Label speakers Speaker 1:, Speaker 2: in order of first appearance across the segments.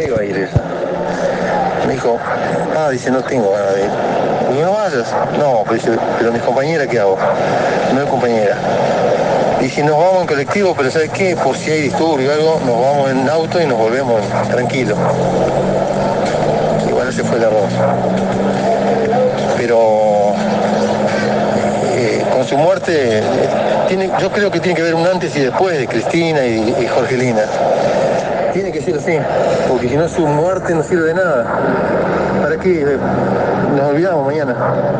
Speaker 1: iba a ir ella. Me dijo, dice, no tengo ganas de ir. Y no vayas. No, pero mis compañeras, ¿qué hago? No hay compañera. Y si nos vamos en colectivo, pero ¿sabes qué? Por si hay disturbio o algo, nos vamos en auto y nos volvemos tranquilos. Igual ese fue el error. Pero con su muerte, yo creo que tiene que haber un antes y después de Cristina y Jorgelina. Tiene que ser así, porque si no su muerte no sirve de nada. ¿Para qué? Nos olvidamos mañana.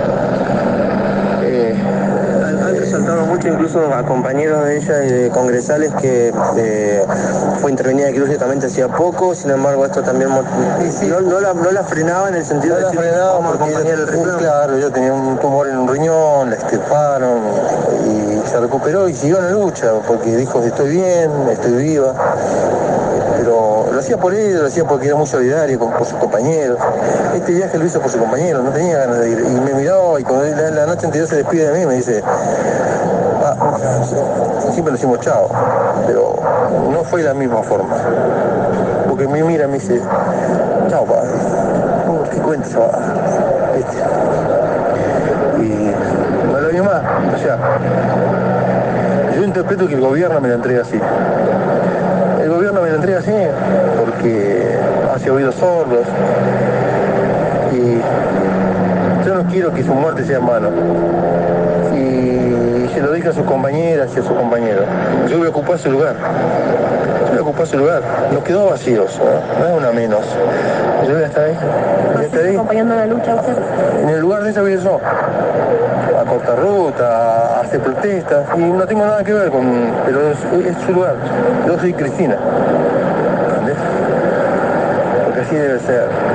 Speaker 2: Han resaltado mucho incluso a compañeros de ella y de congresales que fue intervenida quirúrgicamente hacía poco, sin embargo esto también no la frenaba en el sentido
Speaker 1: de decir, vamos a acompañar el reclamo. Claro, yo tenía un tumor en un riñón, la extirparon y se recuperó y siguió en la lucha, porque dijo, estoy bien, estoy viva. Pero lo hacía por ellos, lo hacía porque era muy solidario por sus compañeros. Este viaje lo hizo por sus compañeros, no tenía ganas de ir. Y me miró y cuando la noche anterior se despide de mí, me dice, siempre nos decimos chao, pero no fue la misma forma. Porque me mira y me dice, chao, padre. ¿Qué cuentas? Y no lo vio más. O sea, yo interpreto que el gobierno me la entrega así. El gobierno me la entrega así porque hace oídos sordos y yo no quiero que su muerte sea en vano. Y se lo dije a sus compañeras y a sus compañeros. Yo voy a ocupar su lugar. Nos quedó vacíos, no es una menos. Yo voy a estar ahí.
Speaker 3: ¿Acompañando la lucha usted?
Speaker 1: En el lugar de ella voy yo. A cortar ruta, a hacer protestas. Y no tengo nada que ver pero es su lugar. Yo soy Cristina. ¿Entendés? Porque así debe ser.